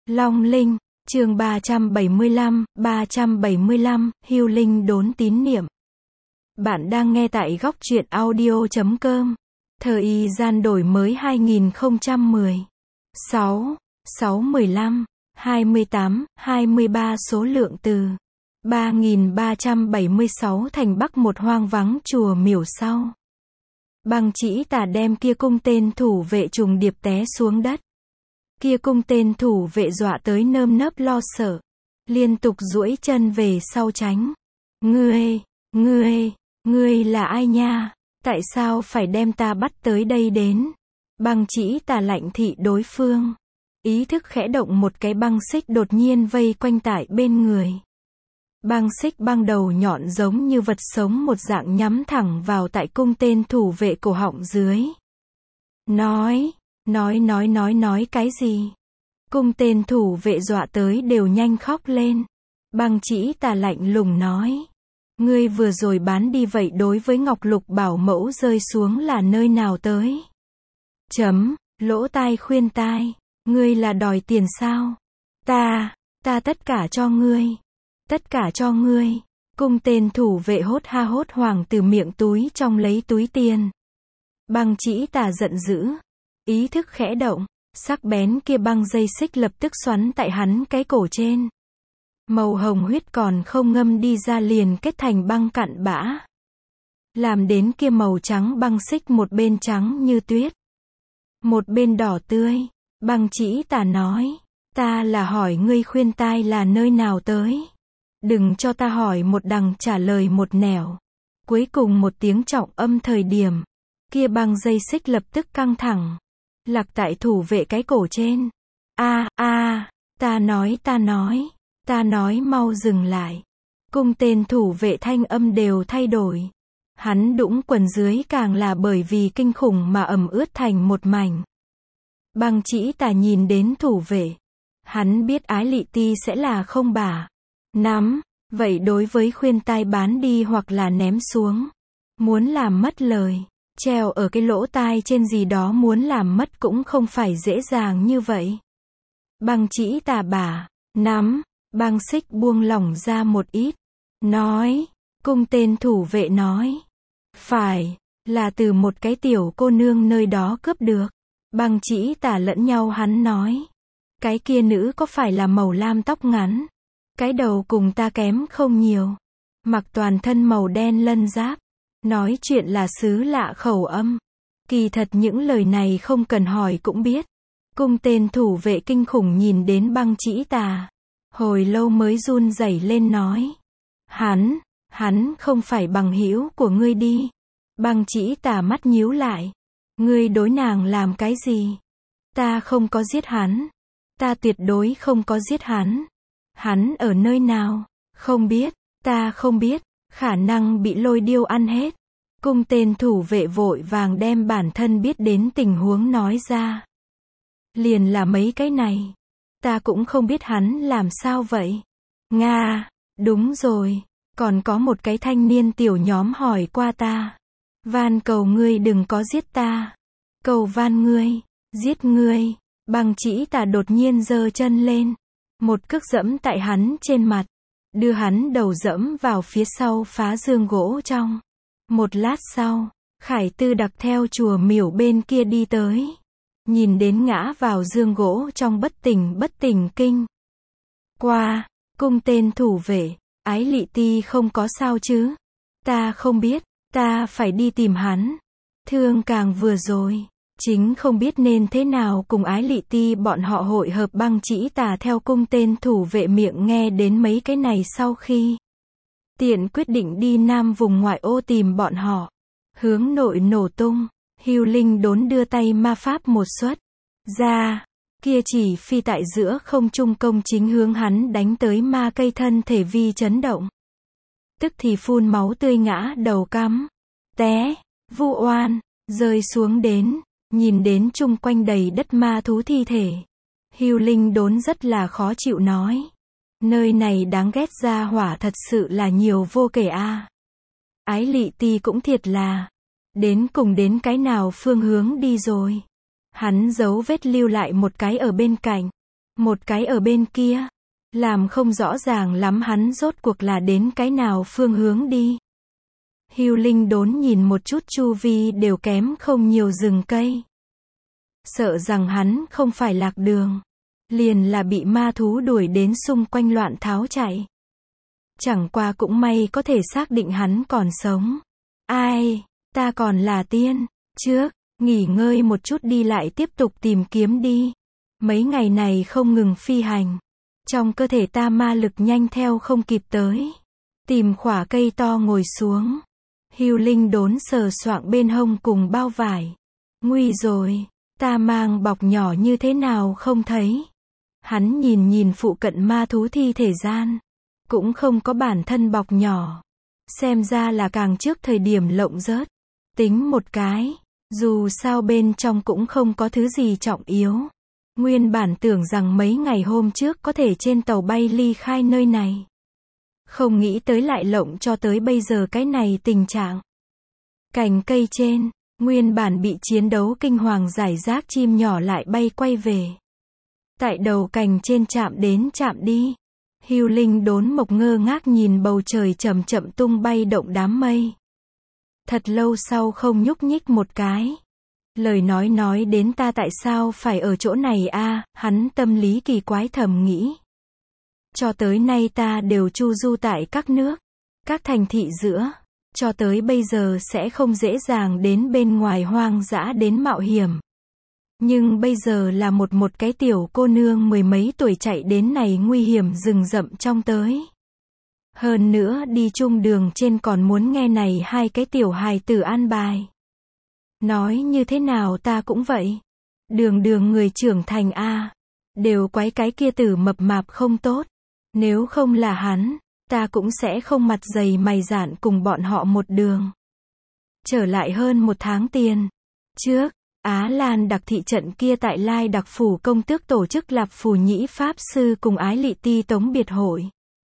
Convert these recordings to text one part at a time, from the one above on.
Long Linh, chương 375, Hưu Linh đốn tín niệm. Bạn đang nghe tại góc truyện audio.com. Thời gian đổi mới 2010. 615, 28, 23 số lượng từ 3376 thành Bắc một hoang vắng chùa miểu sau. Băng chỉ tà đem kia cung tên thủ vệ trùng điệp té xuống đất. Kia cung tên thủ vệ dọa tới nơm nớp lo sợ, liên tục duỗi chân về sau tránh. Ngươi là ai nha? Tại sao phải đem ta bắt tới đây đến? Băng chỉ tà lạnh thị đối phương. Ý thức khẽ động, một cái băng xích đột nhiên vây quanh tại bên người. Băng xích băng đầu nhọn giống như vật sống một dạng nhắm thẳng vào tại cung tên thủ vệ cổ họng dưới. Nói cái gì? Cung tên thủ vệ dọa tới đều nhanh khóc lên. Băng chỉ tà lạnh lùng nói. Ngươi vừa rồi bán đi vậy đối với Ngọc Lục bảo mẫu rơi xuống là nơi nào tới? Lỗ tai khuyên tai. Ngươi là đòi tiền sao? Ta tất cả cho ngươi. Tất cả cho ngươi. Cung tên thủ vệ hốt hoảng từ miệng túi trong lấy túi tiền. Băng chỉ tà giận dữ. Ý thức khẽ động, sắc bén kia băng dây xích lập tức xoắn tại hắn cái cổ trên. Màu hồng huyết còn không ngâm đi ra liền kết thành băng cặn bã. Làm đến kia màu trắng băng xích một bên trắng như tuyết, một bên đỏ tươi. Băng chỉ tà nói, ta là hỏi ngươi khuyên tai là nơi nào tới. Đừng cho ta hỏi một đằng trả lời một nẻo. Cuối cùng một tiếng trọng âm thời điểm, kia băng dây xích lập tức căng thẳng, lạc tại thủ vệ cái cổ trên. Ta nói mau dừng lại. Cung tên thủ vệ thanh âm đều thay đổi. Hắn đũng quần dưới càng là bởi vì kinh khủng mà ẩm ướt thành một mảnh. Băng chỉ tà nhìn đến thủ vệ. Hắn biết Ái Lị Ti sẽ là không bả nắm, vậy đối với khuyên tai bán đi hoặc là ném xuống. Muốn làm mất lời, treo ở cái lỗ tai trên gì đó muốn làm mất cũng không phải dễ dàng như vậy. Băng chỉ tà bả nắm, băng xích buông lỏng ra một ít. Nói, cung tên thủ vệ nói. Phải, là từ một cái tiểu cô nương nơi đó cướp được. Băng chỉ tà lẫn nhau hắn nói. Cái kia nữ có phải là màu lam tóc ngắn? Cái đầu cùng ta kém không nhiều. Mặc toàn thân màu đen lân giáp. Nói chuyện là xứ lạ khẩu âm. Kỳ thật những lời này không cần hỏi cũng biết. Cung tên thủ vệ kinh khủng nhìn đến băng chỉ tà. Hồi lâu mới run rẩy lên nói. Hắn không phải bằng hữu của ngươi đi. Băng chỉ tà mắt nhíu lại. Ngươi đối nàng làm cái gì? Ta không có giết hắn. Ta tuyệt đối không có giết hắn. Hắn ở nơi nào? Không biết. Ta không biết. Khả năng bị lôi điêu ăn hết. Cung tên thủ vệ vội vàng đem bản thân biết đến tình huống nói ra. Liền là mấy cái này. Ta cũng không biết hắn làm sao vậy. Đúng rồi. Còn có một cái thanh niên tiểu nhóm hỏi qua ta. Van cầu ngươi đừng có giết ta. Cầu van ngươi, giết ngươi. Băng chỉ tà đột nhiên giơ chân lên. Một cước dẫm tại hắn trên mặt. Đưa hắn đầu dẫm vào phía sau phá giường gỗ trong. Một lát sau, Khải Tư Đặc theo chùa miểu bên kia đi tới. Nhìn đến ngã vào giường gỗ trong bất tỉnh kinh. Qua, cung tên thủ vệ, Ái Lị Ti không có sao chứ? Ta không biết, ta phải đi tìm hắn. Thương càng vừa rồi, chính không biết nên thế nào cùng Ái Lị Ti bọn họ hội hợp. Băng chỉ tà theo cung tên thủ vệ miệng nghe đến mấy cái này sau khi tiện quyết định đi nam vùng ngoại ô tìm bọn họ. Hướng nội nổ tung, Hưu Linh đốn đưa tay ma pháp một xuất ra, kia chỉ phi tại giữa không trung công chính hướng hắn đánh tới ma cây thân thể vi chấn động. Tức thì phun máu tươi ngã đầu cắm, té, vu oan, rơi xuống đến, nhìn đến chung quanh đầy đất ma thú thi thể. Hưu Linh đốn rất là khó chịu nói. Nơi này đáng ghét ra hỏa thật sự là nhiều vô kể a. Ái Lị Ti cũng thiệt là. Đến cùng đến cái nào phương hướng đi rồi. Hắn giấu vết lưu lại một cái ở bên cạnh. một cái ở bên kia. Làm không rõ ràng lắm hắn rốt cuộc là đến cái nào phương hướng đi. Hưu Linh Đốn nhìn một chút chu vi đều kém không nhiều rừng cây. Sợ rằng hắn không phải lạc đường. Liền là bị ma thú đuổi đến xung quanh loạn tháo chạy. Chẳng qua cũng may có thể xác định hắn còn sống. Ai, ta còn là tiên. Trước, nghỉ ngơi một chút đi lại tiếp tục tìm kiếm đi. Mấy ngày này không ngừng phi hành. Trong cơ thể ta ma lực nhanh theo không kịp tới. Tìm khỏa cây to ngồi xuống. Hưu Linh Đốn sờ soạng bên hông cùng bao vải. Nguy rồi, ta mang bọc nhỏ như thế nào không thấy. Hắn nhìn nhìn phụ cận ma thú thi thể gian. Cũng không có bản thân bọc nhỏ. Xem ra là càng trước thời điểm lộng rớt. Tính một cái, dù sao bên trong cũng không có thứ gì trọng yếu. Nguyên bản tưởng rằng mấy ngày hôm trước có thể trên tàu bay ly khai nơi này. Không nghĩ tới lại lộng cho tới bây giờ cái này tình trạng. Cành cây trên, nguyên bản bị chiến đấu kinh hoàng giải rác chim nhỏ lại bay quay về. Tại đầu cành trên chạm đến chạm đi. Hưu Linh Đốn mộc ngơ ngác nhìn bầu trời chậm chậm tung bay động đám mây. Thật lâu sau không nhúc nhích một cái. Lời nói đến ta tại sao phải ở chỗ này a, hắn tâm lý kỳ quái thầm nghĩ. Cho tới nay ta đều chu du tại các nước, các thành thị giữa. Cho tới bây giờ sẽ không dễ dàng đến bên ngoài hoang dã đến mạo hiểm. Nhưng bây giờ là một cái tiểu cô nương mười mấy tuổi chạy đến này nguy hiểm rừng rậm trong tới. Hơn nữa đi chung đường trên còn muốn nghe này hai cái tiểu hài tử an bài. Nói như thế nào ta cũng vậy. Đường người trưởng thành a, đều quái cái kia tử mập mạp không tốt. Nếu không là hắn, ta cũng sẽ không mặt dày mày dạn cùng bọn họ một đường. Trở lại hơn một tháng tiền trước, Á Lan đặc thị trận kia tại Lai đặc phủ công tước tổ chức Lạp Phù Nhĩ Pháp Sư cùng Ái Lị Ti Tống biệt hội.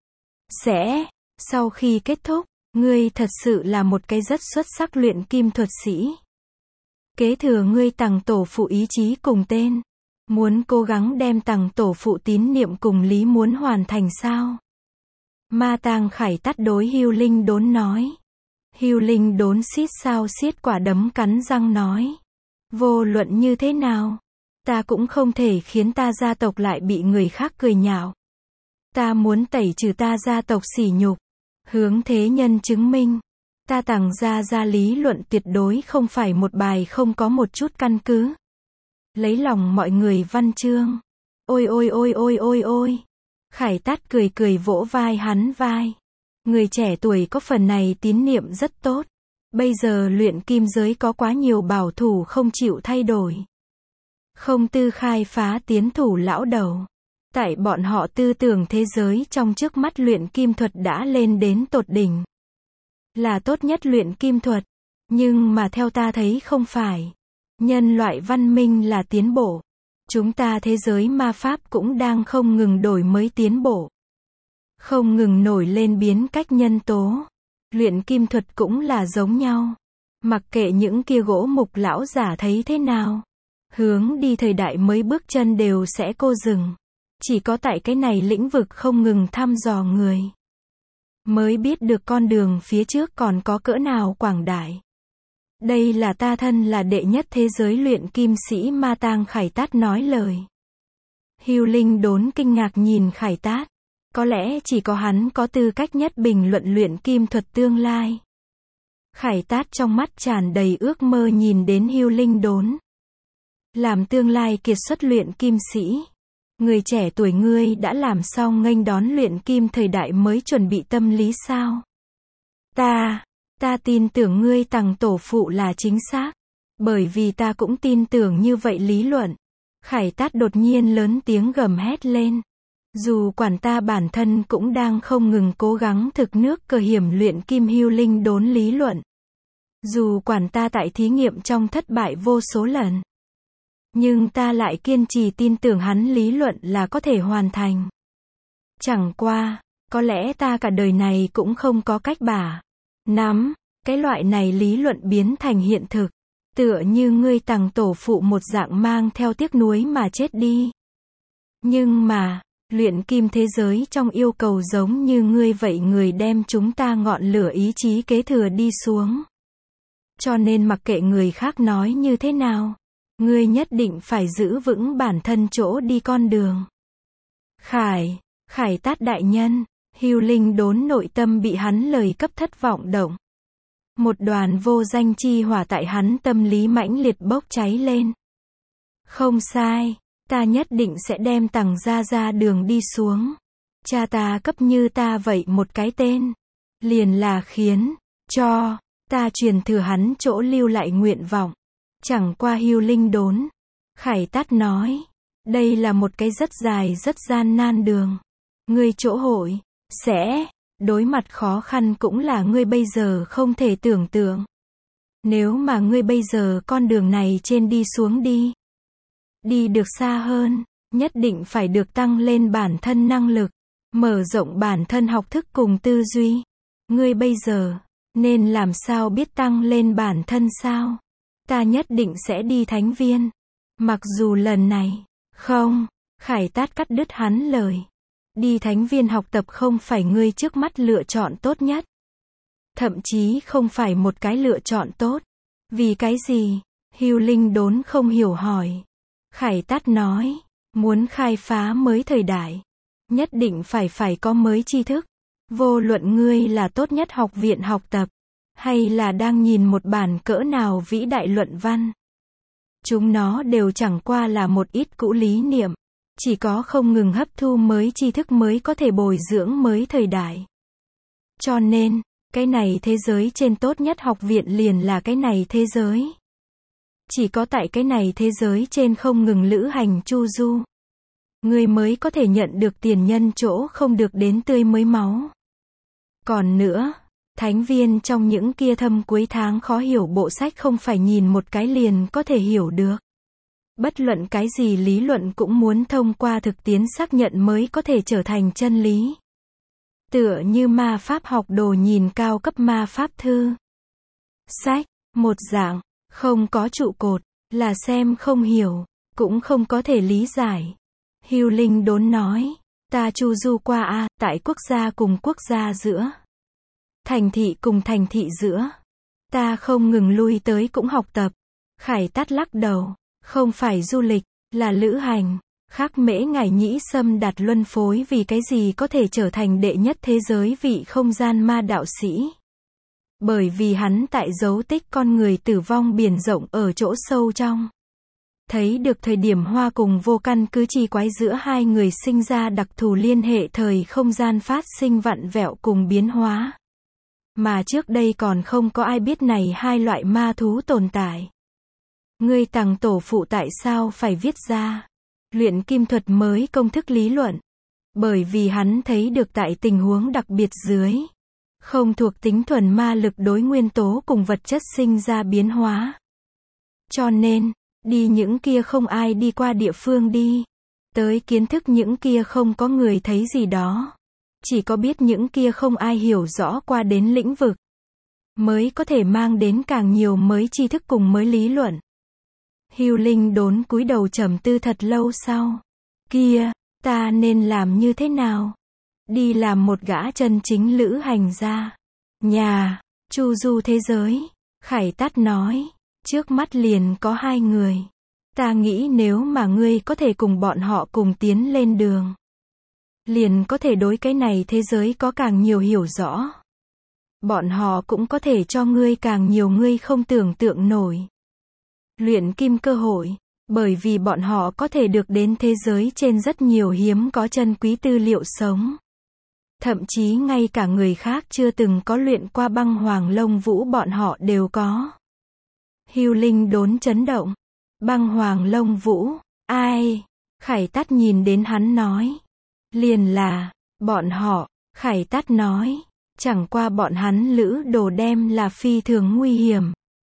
Sau khi kết thúc, ngươi thật sự là một cái rất xuất sắc luyện kim thuật sĩ. Kế thừa ngươi tằng tổ phụ ý chí cùng tên. Muốn cố gắng đem tằng tổ phụ tín niệm cùng lý muốn hoàn thành sao? Ma Tang Khải Tát đối Hưu Linh Đốn nói. Hưu Linh Đốn xít sao xiết quả đấm cắn răng nói. Vô luận như thế nào, ta cũng không thể khiến ta gia tộc lại bị người khác cười nhạo. Ta muốn tẩy trừ ta gia tộc sỉ nhục. Hướng thế nhân chứng minh. Ta tằng ra lý luận tuyệt đối không phải một bài không có một chút căn cứ. Lấy lòng mọi người văn chương. Ôi. Khải Tát cười vỗ vai hắn vai. Người trẻ tuổi có phần này tín niệm rất tốt. Bây giờ luyện kim giới có quá nhiều bảo thủ không chịu thay đổi. Không tư khai phá tiến thủ lão đầu. Tại bọn họ tư tưởng thế giới trong trước mắt luyện kim thuật đã lên đến tột đỉnh. Là tốt nhất luyện kim thuật. Nhưng mà theo ta thấy không phải. Nhân loại văn minh là tiến bộ. Chúng ta thế giới ma pháp cũng đang không ngừng đổi mới tiến bộ. Không ngừng nổi lên biến cách nhân tố. Luyện kim thuật cũng là giống nhau. Mặc kệ những kia gỗ mục lão giả thấy thế nào. Hướng đi thời đại mới bước chân đều sẽ cô dừng. Chỉ có tại cái này lĩnh vực không ngừng thăm dò người. Mới biết được con đường phía trước còn có cỡ nào quảng đại. Đây là ta thân là đệ nhất thế giới luyện kim sĩ Ma Tang Khải Tát nói lời. Hưu Linh Đốn kinh ngạc nhìn Khải Tát. Có lẽ chỉ có hắn có tư cách nhất bình luận luyện kim thuật tương lai. Khải Tát trong mắt tràn đầy ước mơ nhìn đến Hưu Linh Đốn. Làm tương lai kiệt xuất luyện kim sĩ. Người trẻ tuổi ngươi đã làm xong nghênh đón luyện kim thời đại mới chuẩn bị tâm lý sao? Ta tin tưởng ngươi tằng tổ phụ là chính xác. Bởi vì ta cũng tin tưởng như vậy lý luận. Khải Tát đột nhiên lớn tiếng gầm hét lên. Dù quản ta bản thân cũng đang không ngừng cố gắng thực nước cờ hiểm luyện kim Hưu Linh Đốn lý luận. Dù quản ta tại thí nghiệm trong thất bại vô số lần. Nhưng ta lại kiên trì tin tưởng hắn lý luận là có thể hoàn thành. Chẳng qua, có lẽ ta cả đời này cũng không có cách nắm cái loại này lý luận biến thành hiện thực. Tựa như ngươi tằng tổ phụ một dạng mang theo tiếc nuối mà chết đi. Nhưng mà, luyện kim thế giới trong yêu cầu giống như ngươi vậy, người đem chúng ta ngọn lửa ý chí kế thừa đi xuống. Cho nên mặc kệ người khác nói như thế nào, ngươi nhất định phải giữ vững bản thân chỗ đi con đường. Khải Tát đại nhân, Hưu Linh Đốn nội tâm bị hắn lời cấp thất vọng động. Một đoàn vô danh chi hỏa tại hắn tâm lý mãnh liệt bốc cháy lên. Không sai, ta nhất định sẽ đem Tằng gia ra đường đi xuống. Cha ta cấp như ta vậy một cái tên, liền là khiến cho ta truyền thừa hắn chỗ lưu lại nguyện vọng. Chẳng qua Hưu Linh Đốn, Khải Tát nói, đây là một cái rất dài rất gian nan đường. Ngươi chỗ hội sẽ đối mặt khó khăn cũng là ngươi bây giờ không thể tưởng tượng. Nếu mà ngươi bây giờ con đường này trên đi xuống đi được xa hơn, nhất định phải được tăng lên bản thân năng lực, mở rộng bản thân học thức cùng tư duy. Ngươi bây giờ nên làm sao biết tăng lên bản thân sao? Ta nhất định sẽ đi thánh viên. Mặc dù lần này, không, Khải Tát cắt đứt hắn lời. Đi thánh viên học tập không phải ngươi trước mắt lựa chọn tốt nhất. Thậm chí không phải một cái lựa chọn tốt. Vì cái gì? Hưu Linh Đốn không hiểu hỏi. Khải Tát nói, muốn khai phá mới thời đại, nhất định phải có mới tri thức. Vô luận ngươi là tốt nhất học viện học tập, hay là đang nhìn một bản cỡ nào vĩ đại luận văn. Chúng nó đều chẳng qua là một ít cũ lý niệm. Chỉ có không ngừng hấp thu mới tri thức mới có thể bồi dưỡng mới thời đại. Cho nên, cái này thế giới trên tốt nhất học viện liền là cái này thế giới. Chỉ có tại cái này thế giới trên không ngừng lữ hành chu du, người mới có thể nhận được tiền nhân chỗ không được đến tươi mới máu. Còn nữa, thánh viên trong những kia thâm cuối tháng khó hiểu bộ sách không phải nhìn một cái liền có thể hiểu được. Bất luận cái gì lý luận cũng muốn thông qua thực tiễn xác nhận mới có thể trở thành chân lý. Tựa như ma pháp học đồ nhìn cao cấp ma pháp thư. Sách, một dạng, không có trụ cột, là xem không hiểu, cũng không có thể lý giải. Hưu Linh Đốn nói, ta chu du qua tại quốc gia cùng quốc gia giữa. Thành thị cùng thành thị giữa. Ta không ngừng lui tới cũng học tập. Khải Tát lắc đầu. Không phải du lịch, là lữ hành. Khác mễ ngải nhĩ xâm đặt luân phối vì cái gì có thể trở thành đệ nhất thế giới vị không gian ma đạo sĩ. Bởi vì hắn tại dấu tích con người tử vong biển rộng ở chỗ sâu trong. Thấy được thời điểm hoa cùng vô căn cứ chi quái giữa hai người sinh ra đặc thù liên hệ thời không gian phát sinh vặn vẹo cùng biến hóa. Mà trước đây còn không có ai biết này hai loại ma thú tồn tại. Ngươi Tằng tổ phụ tại sao phải viết ra luyện kim thuật mới công thức lý luận? Bởi vì hắn thấy được tại tình huống đặc biệt dưới, không thuộc tính thuần ma lực đối nguyên tố cùng vật chất sinh ra biến hóa. Cho nên, đi những kia không ai đi qua địa phương đi, tới kiến thức những kia không có người thấy gì đó. Chỉ có biết những kia không ai hiểu rõ qua đến lĩnh vực, mới có thể mang đến càng nhiều mới tri thức cùng mới lý luận. Hưu Linh Đốn cúi đầu trầm tư thật lâu sau. Kia, ta nên làm như thế nào? Đi làm một gã chân chính lữ hành gia. Nhà, chu du thế giới. Khải Tát nói, trước mắt liền có hai người. Ta nghĩ nếu mà ngươi có thể cùng bọn họ cùng tiến lên đường, liền có thể đối cái này thế giới có càng nhiều hiểu rõ. Bọn họ cũng có thể cho ngươi càng nhiều ngươi không tưởng tượng nổi luyện kim cơ hội, bởi vì bọn họ có thể được đến thế giới trên rất nhiều hiếm có chân quý tư liệu sống. Thậm chí ngay cả người khác chưa từng có luyện qua băng hoàng lông vũ bọn họ đều có. Hưu Linh Đốn chấn động. Băng hoàng lông vũ, ai? Khải Tát nhìn đến hắn nói. Liền là, bọn họ, Khải Tát nói. Chẳng qua bọn hắn lữ đồ đem là phi thường nguy hiểm.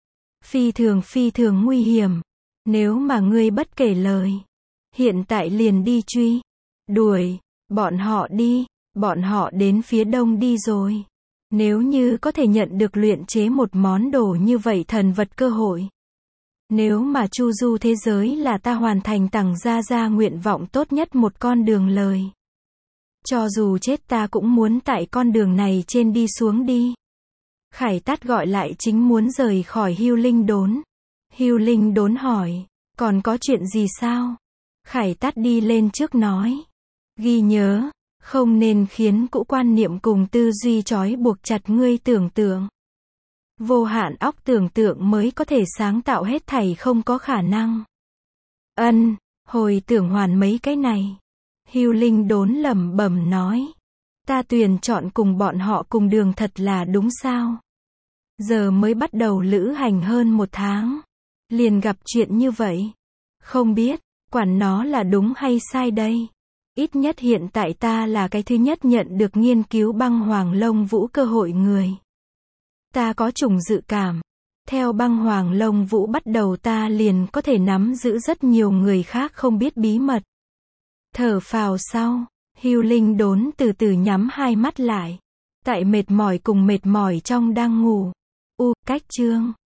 Phi thường nguy hiểm. Nếu mà ngươi bất kể lời, hiện tại liền đi truy, đuổi, bọn họ đi, bọn họ đến phía đông đi rồi. Nếu như có thể nhận được luyện chế một món đồ như vậy thần vật cơ hội, Nếu mà chu du thế giới là ta hoàn thành tằng gia nguyện vọng tốt nhất một con đường lời. Cho dù chết ta cũng muốn tại con đường này trên đi xuống đi. Khải Tát gọi lại chính muốn rời khỏi Hưu Linh Đốn. Hưu Linh Đốn hỏi, còn có chuyện gì sao? Khải Tát đi lên trước nói, ghi nhớ, không nên khiến cũ quan niệm cùng tư duy trói buộc chặt ngươi tưởng tượng. Vô hạn óc tưởng tượng mới có thể sáng tạo hết thảy không có khả năng. Hồi tưởng hoàn mấy cái này. Hưu Linh Đốn lẩm bẩm nói, ta tuyển chọn cùng bọn họ cùng đường thật là đúng sao? Giờ mới bắt đầu lữ hành hơn 1 tháng. Liền gặp chuyện như vậy. Không biết, quản nó là đúng hay sai đây. Ít nhất hiện tại ta là cái thứ nhất nhận được nghiên cứu băng hoàng lông vũ cơ hội người. Ta có chủng dự cảm. Theo băng hoàng lông vũ bắt đầu ta liền có thể nắm giữ rất nhiều người khác không biết bí mật. Thở phào sau, Hưu Linh Đốn từ từ nhắm hai mắt lại. Tại mệt mỏi trong đang ngủ. Cách chương